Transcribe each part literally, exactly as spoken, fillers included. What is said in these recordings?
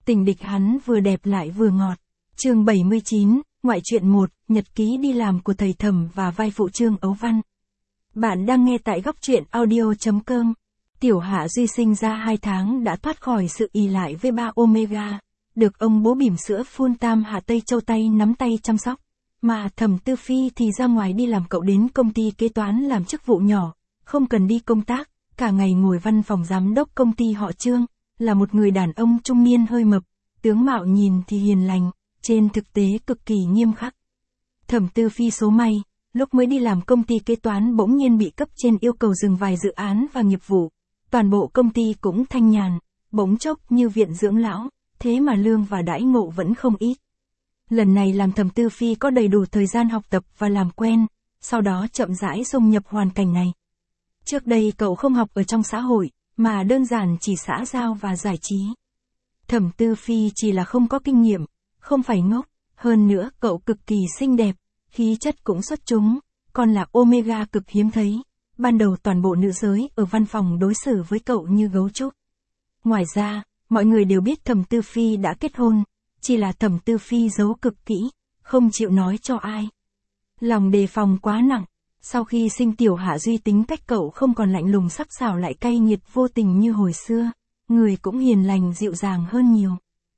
Tình địch hắn vừa đẹp lại vừa ngọt. Chương bảy mươi chín, ngoại truyện một, nhật ký đi làm của thầy Thẩm và vai phụ Trương Ấu Văn. Bạn đang nghe tại góc truyện audio chấm com. Tiểu Hạ Duy sinh ra hai tháng đã thoát khỏi sự ỷ lại với ba Omega, được ông bố bỉm sữa phun tam Hạ Tây Châu tay nắm tay chăm sóc. Mà Thẩm Tư Phi thì ra ngoài đi làm, cậu đến công ty kế toán làm chức vụ nhỏ, không cần đi công tác, cả ngày ngồi văn phòng giám đốc công ty họ Trương, là một người đàn ông trung niên hơi mập, tướng mạo nhìn thì hiền lành, trên thực tế cực kỳ nghiêm khắc. Thẩm Tư Phi số may, lúc mới đi làm công ty kế toán bỗng nhiên bị cấp trên yêu cầu dừng vài dự án và nghiệp vụ, toàn bộ công ty cũng thanh nhàn, bỗng chốc như viện dưỡng lão, thế mà lương và đãi ngộ vẫn không ít. Lần này làm Thẩm Tư Phi có đầy đủ thời gian học tập và làm quen, sau đó chậm rãi xông nhập hoàn cảnh này. Trước đây cậu không học ở trong xã hội, mà đơn giản chỉ xã giao và giải trí. Thẩm Tư Phi chỉ là không có kinh nghiệm, không phải ngốc, hơn nữa cậu cực kỳ xinh đẹp, khí chất cũng xuất chúng, còn là Omega cực hiếm thấy. Ban đầu toàn bộ nữ giới ở văn phòng đối xử với cậu như gấu trúc. Ngoài ra, mọi người đều biết Thẩm Tư Phi đã kết hôn, chỉ là Thẩm Tư Phi giấu cực kỹ, không chịu nói cho ai. Lòng đề phòng quá nặng, sau khi sinh Tiểu Hạ Duy tính cách cậu không còn lạnh lùng sắc sảo lại cay nghiệt vô tình như hồi xưa, người cũng hiền lành dịu dàng hơn nhiều.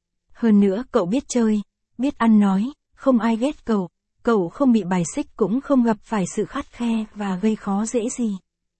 Hơn nữa cậu biết chơi, biết ăn nói, không ai ghét cậu, cậu không bị bài xích cũng không gặp phải sự khắt khe và gây khó dễ gì.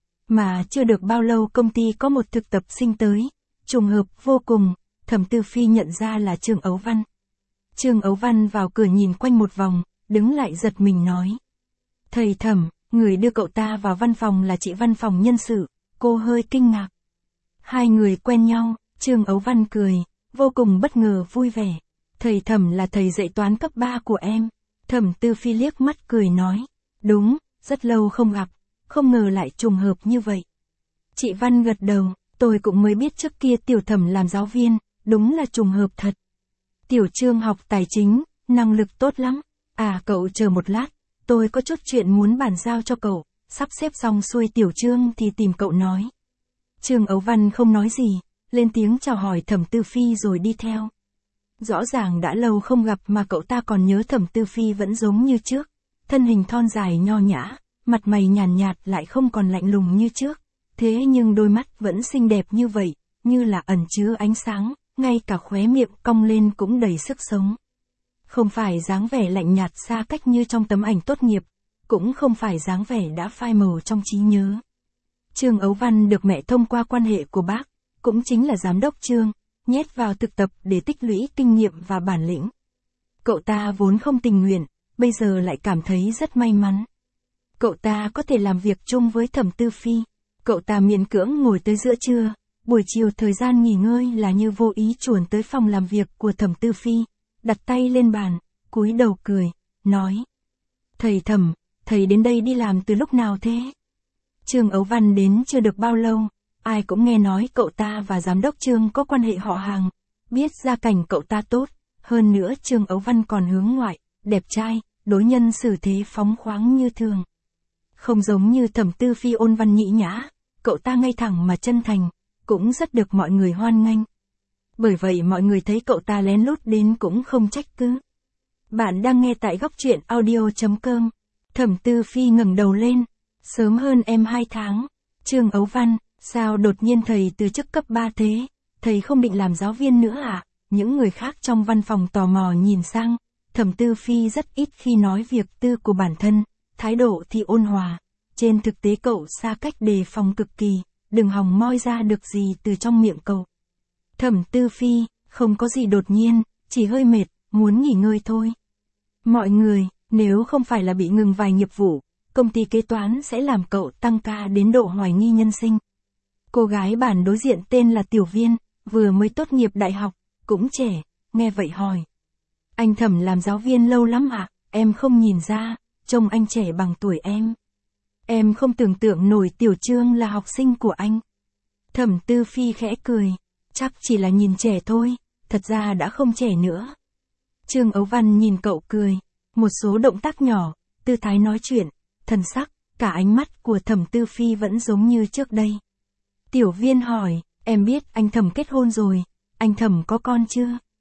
Mà chưa được bao lâu công ty có một thực tập sinh tới, trùng hợp vô cùng, Thẩm Tư Phi nhận ra là Trương Ấu Văn. Trương Ấu Văn vào cửa nhìn quanh một vòng, đứng lại giật mình nói. Thầy Thẩm, người đưa cậu ta vào văn phòng là chị văn phòng nhân sự, cô hơi kinh ngạc. Hai người quen nhau, Trương Ấu Văn cười, vô cùng bất ngờ vui vẻ. Thầy Thẩm là thầy dạy toán cấp ba của em. Thẩm Tư Phi liếc mắt cười nói. Đúng, rất lâu không gặp, không ngờ lại trùng hợp như vậy. Chị Văn gật đầu, tôi cũng mới biết trước kia Tiểu Thẩm làm giáo viên, đúng là trùng hợp thật. Tiểu Trương học tài chính, năng lực tốt lắm. À cậu chờ một lát, tôi có chút chuyện muốn bàn giao cho cậu, sắp xếp xong xuôi Tiểu Trương thì tìm cậu nói. Trương Ấu Văn không nói gì, lên tiếng chào hỏi Thẩm Tư Phi rồi đi theo. Rõ ràng đã lâu không gặp mà cậu ta còn nhớ Thẩm Tư Phi vẫn giống như trước, thân hình thon dài nho nhã, mặt mày nhàn nhạt lại không còn lạnh lùng như trước, thế nhưng đôi mắt vẫn xinh đẹp như vậy, như là ẩn chứa ánh sáng, ngay cả khóe miệng cong lên cũng đầy sức sống. Không phải dáng vẻ lạnh nhạt xa cách như trong tấm ảnh tốt nghiệp, cũng không phải dáng vẻ đã phai màu trong trí nhớ. Trương Ấu Văn được mẹ thông qua quan hệ của bác, cũng chính là giám đốc Trương, nhét vào thực tập để tích lũy kinh nghiệm và bản lĩnh. Cậu ta vốn không tình nguyện, bây giờ lại cảm thấy rất may mắn. Cậu ta có thể làm việc chung với Thẩm Tư Phi. Cậu ta miễn cưỡng ngồi tới giữa trưa, buổi chiều thời gian nghỉ ngơi là như vô ý chuồn tới phòng làm việc của Thẩm Tư Phi, đặt tay lên bàn, cúi đầu cười, nói. Thầy Thẩm, thầy đến đây đi làm từ lúc nào thế? Trương Ấu Văn đến chưa được bao lâu, ai cũng nghe nói cậu ta và giám đốc Trương có quan hệ họ hàng, biết gia cảnh cậu ta tốt, hơn nữa Trương Ấu Văn còn hướng ngoại, đẹp trai, đối nhân xử thế phóng khoáng như thường. Không giống như Thẩm Tư Phi ôn văn nhĩ nhã, cậu ta ngây thẳng mà chân thành, cũng rất được mọi người hoan nghênh. Bởi vậy mọi người thấy cậu ta lén lút đến cũng không trách cứ. Bạn đang nghe tại góc truyện audio chấm com. Thẩm Tư Phi ngẩng đầu lên, sớm hơn em hai tháng. Trương Ấu Văn, sao đột nhiên thầy từ chức cấp ba thế? Thầy không định làm giáo viên nữa à? Những người khác trong văn phòng tò mò nhìn sang. Thẩm Tư Phi rất ít khi nói việc tư của bản thân, thái độ thì ôn hòa. Trên thực tế cậu xa cách đề phòng cực kỳ, đừng hòng moi ra được gì từ trong miệng cậu. Thẩm Tư Phi, không có gì đột nhiên, chỉ hơi mệt, muốn nghỉ ngơi thôi. Mọi người, nếu không phải là bị ngừng vài nghiệp vụ, công ty kế toán sẽ làm cậu tăng ca đến độ hoài nghi nhân sinh. Cô gái bàn đối diện tên là Tiểu Viên, vừa mới tốt nghiệp đại học, cũng trẻ, nghe vậy hỏi. Anh Thẩm làm giáo viên lâu lắm ạ, à? Em không nhìn ra, trông anh trẻ bằng tuổi em. Em không tưởng tượng nổi Tiểu Trương là học sinh của anh. Thẩm Tư Phi khẽ cười, chắc chỉ là nhìn trẻ thôi, thật ra đã không trẻ nữa. Trương Ấu Văn nhìn cậu cười, một số động tác nhỏ, tư thái nói chuyện, thần sắc, cả ánh mắt của Thẩm Tư Phi vẫn giống như trước đây. Tiểu Viên hỏi, em biết anh Thẩm kết hôn rồi, anh Thẩm có con chưa?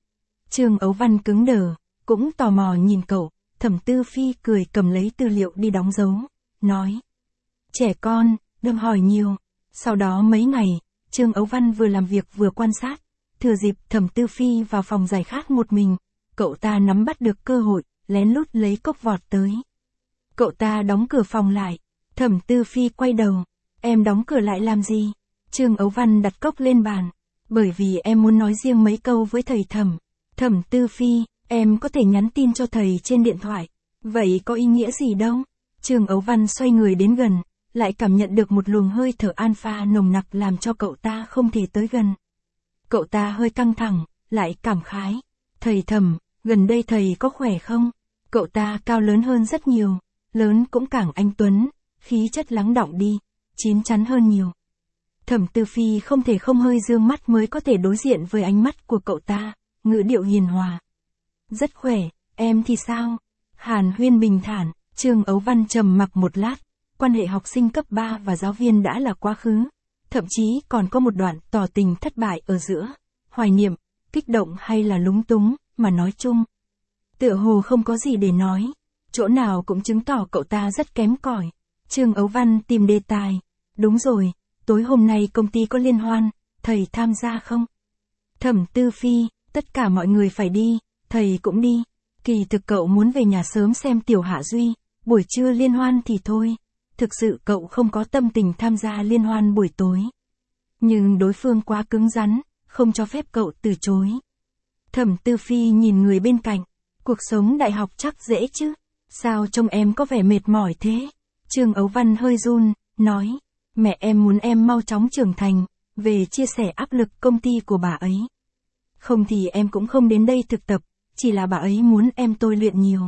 Trương Ấu Văn cứng đờ, cũng tò mò nhìn cậu. Thẩm Tư Phi cười cầm lấy tư liệu đi đóng dấu, nói. Trẻ con, đừng hỏi nhiều. Sau đó mấy ngày, Trương Ấu Văn vừa làm việc vừa quan sát. Thừa dịp Thẩm Tư Phi vào phòng giải khát một mình, cậu ta nắm bắt được cơ hội, lén lút lấy cốc vọt tới. Cậu ta đóng cửa phòng lại. Thẩm Tư Phi quay đầu. Em đóng cửa lại làm gì? Trương Ấu Văn đặt cốc lên bàn. Bởi vì em muốn nói riêng mấy câu với thầy Thẩm. Thẩm Tư Phi, em có thể nhắn tin cho thầy trên điện thoại. Vậy có ý nghĩa gì đâu? Trương Ấu Văn xoay người đến gần, lại cảm nhận được một luồng hơi thở alpha nồng nặc làm cho cậu ta không thể tới gần. Cậu ta hơi căng thẳng, lại cảm khái. Thầy Thẩm, gần đây thầy có khỏe không? Cậu ta cao lớn hơn rất nhiều, lớn cũng càng anh tuấn, khí chất lắng đọng đi, chín chắn hơn nhiều. Thẩm Tư Phi không thể không hơi dương mắt mới có thể đối diện với ánh mắt của cậu ta, ngữ điệu hiền hòa. Rất khỏe, em thì sao? Hàn huyên bình thản. Trương Ấu Văn trầm mặc một lát, quan hệ học sinh cấp ba và giáo viên đã là quá khứ, thậm chí còn có một đoạn tỏ tình thất bại ở giữa, hoài niệm, kích động hay là lúng túng, mà nói chung. Tựa hồ không có gì để nói, chỗ nào cũng chứng tỏ cậu ta rất kém cỏi. Trương Ấu Văn tìm đề tài. Đúng rồi, tối hôm nay công ty có liên hoan, thầy tham gia không? Thẩm Tư Phi, tất cả mọi người phải đi, thầy cũng đi. Kỳ thực cậu muốn về nhà sớm xem Tiểu Hạ Duy, buổi trưa liên hoan thì thôi. Thực sự cậu không có tâm tình tham gia liên hoan buổi tối. Nhưng đối phương quá cứng rắn, không cho phép cậu từ chối. Thẩm Tư Phi nhìn người bên cạnh. Cuộc sống đại học chắc dễ chứ? Sao trông em có vẻ mệt mỏi thế? Trương Ấu Văn hơi run, nói. Mẹ em muốn em mau chóng trưởng thành, về chia sẻ áp lực công ty của bà ấy. Không thì em cũng không đến đây thực tập, chỉ là bà ấy muốn em tôi luyện nhiều.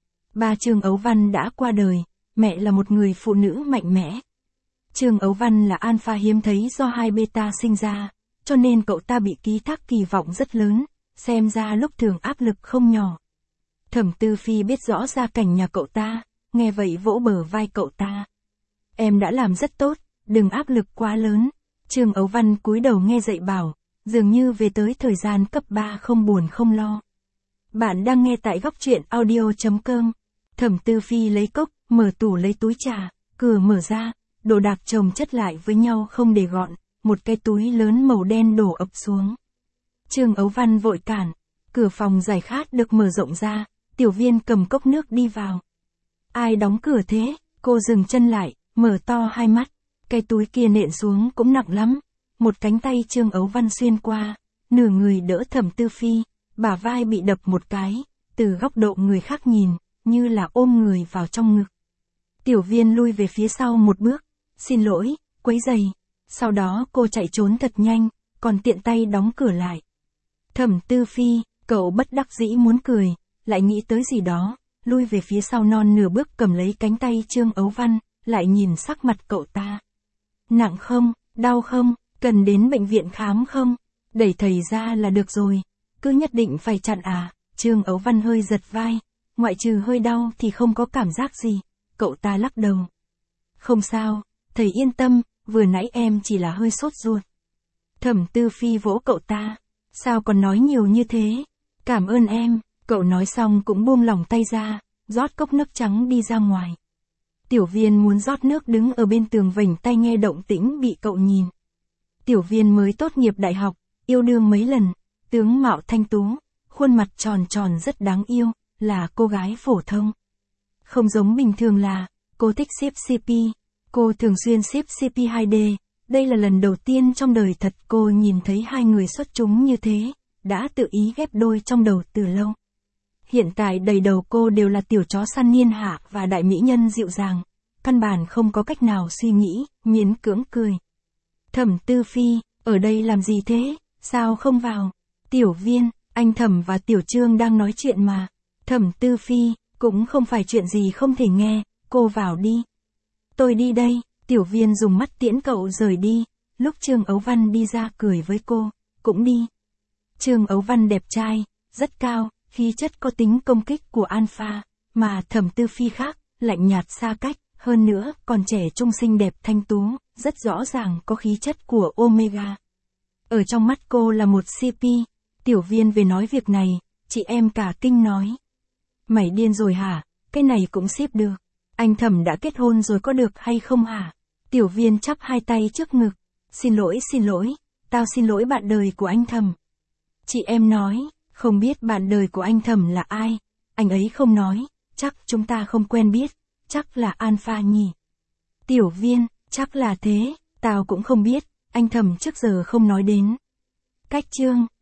Ba Trương Ấu Văn đã qua đời, mẹ là một người phụ nữ mạnh mẽ. Trương Ấu Văn là alpha hiếm thấy do hai beta sinh ra, cho nên cậu ta bị ký thác kỳ vọng rất lớn, xem ra lúc thường áp lực không nhỏ. Thẩm Tư Phi biết rõ gia cảnh nhà cậu ta, nghe vậy vỗ bờ vai cậu ta. Em đã làm rất tốt, đừng áp lực quá lớn. Trương Ấu Văn cúi đầu nghe dạy bảo, dường như về tới thời gian cấp ba không buồn không lo. Bạn đang nghe tại góc truyện audio chấm com. Thẩm Tư Phi lấy cốc, mở tủ lấy túi trà, cửa mở ra, đồ đạc chồng chất lại với nhau không để gọn, một cái túi lớn màu đen đổ ập xuống. Trương Ấu Văn vội cản, cửa phòng giải khát được mở rộng ra, Tiểu Viên cầm cốc nước đi vào. Ai đóng cửa thế? Cô dừng chân lại, mở to hai mắt, cái túi kia nện xuống cũng nặng lắm. Một cánh tay Trương Ấu Văn xuyên qua, nửa người đỡ Thẩm Tư Phi, bả vai bị đập một cái, từ góc độ người khác nhìn, như là ôm người vào trong ngực. Tiểu Viên lui về phía sau một bước, xin lỗi, quấy rầy. Sau đó cô chạy trốn thật nhanh, còn tiện tay đóng cửa lại. Thẩm Tư Phi, cậu bất đắc dĩ muốn cười, lại nghĩ tới gì đó, lui về phía sau non nửa bước cầm lấy cánh tay Trương Ấu Văn, lại nhìn sắc mặt cậu ta. Nặng không, đau không, cần đến bệnh viện khám không, đẩy thầy ra là được rồi, cứ nhất định phải chặn à? Trương Ấu Văn hơi giật vai, ngoại trừ hơi đau thì không có cảm giác gì, cậu ta lắc đầu. Không sao, thầy yên tâm, vừa nãy em chỉ là hơi sốt ruột. Thẩm Tư Phi vỗ cậu ta, sao còn nói nhiều như thế, cảm ơn em, cậu nói xong cũng buông lỏng tay ra, rót cốc nước trắng đi ra ngoài. Tiểu Viên muốn rót nước đứng ở bên tường vểnh tay nghe động tĩnh bị cậu nhìn. Tiểu Viên mới tốt nghiệp đại học, yêu đương mấy lần, tướng mạo thanh tú, khuôn mặt tròn tròn rất đáng yêu, là cô gái phổ thông. Không giống bình thường là, cô thích ship xê pê, cô thường xuyên ship xê pê hai D, đây là lần đầu tiên trong đời thật cô nhìn thấy hai người xuất chúng như thế, đã tự ý ghép đôi trong đầu từ lâu. Hiện tại đầy đầu cô đều là tiểu chó săn niên hạ và đại mỹ nhân dịu dàng, căn bản không có cách nào suy nghĩ, miễn cưỡng cười. Thẩm Tư Phi, ở đây làm gì thế, sao không vào? Tiểu Viên, anh Thẩm và Tiểu Trương đang nói chuyện mà. Thẩm Tư Phi, cũng không phải chuyện gì không thể nghe, cô vào đi. Tôi đi đây, Tiểu Viên dùng mắt tiễn cậu rời đi, lúc Trương Ấu Văn đi ra cười với cô, cũng đi. Trương Ấu Văn đẹp trai, rất cao, khí chất có tính công kích của alpha, mà Thẩm Tư Phi khác, lạnh nhạt xa cách, hơn nữa còn trẻ trung xinh đẹp thanh tú, rất rõ ràng có khí chất của Omega. Ở trong mắt cô là một xê pê, Tiểu Viên về nói việc này, Chị em cả kinh nói. Mày điên rồi hả, cái này cũng ship được. Anh Thẩm đã kết hôn rồi có được hay không hả? Tiểu Viên chắp hai tay trước ngực. Xin lỗi xin lỗi, tao xin lỗi bạn đời của anh Thẩm. Chị em nói, không biết bạn đời của anh Thẩm là ai. Anh ấy không nói, chắc chúng ta không quen biết, chắc là Alpha nhỉ. Tiểu Viên, chắc là thế, tao cũng không biết, anh Thẩm trước giờ không nói đến. Cách chương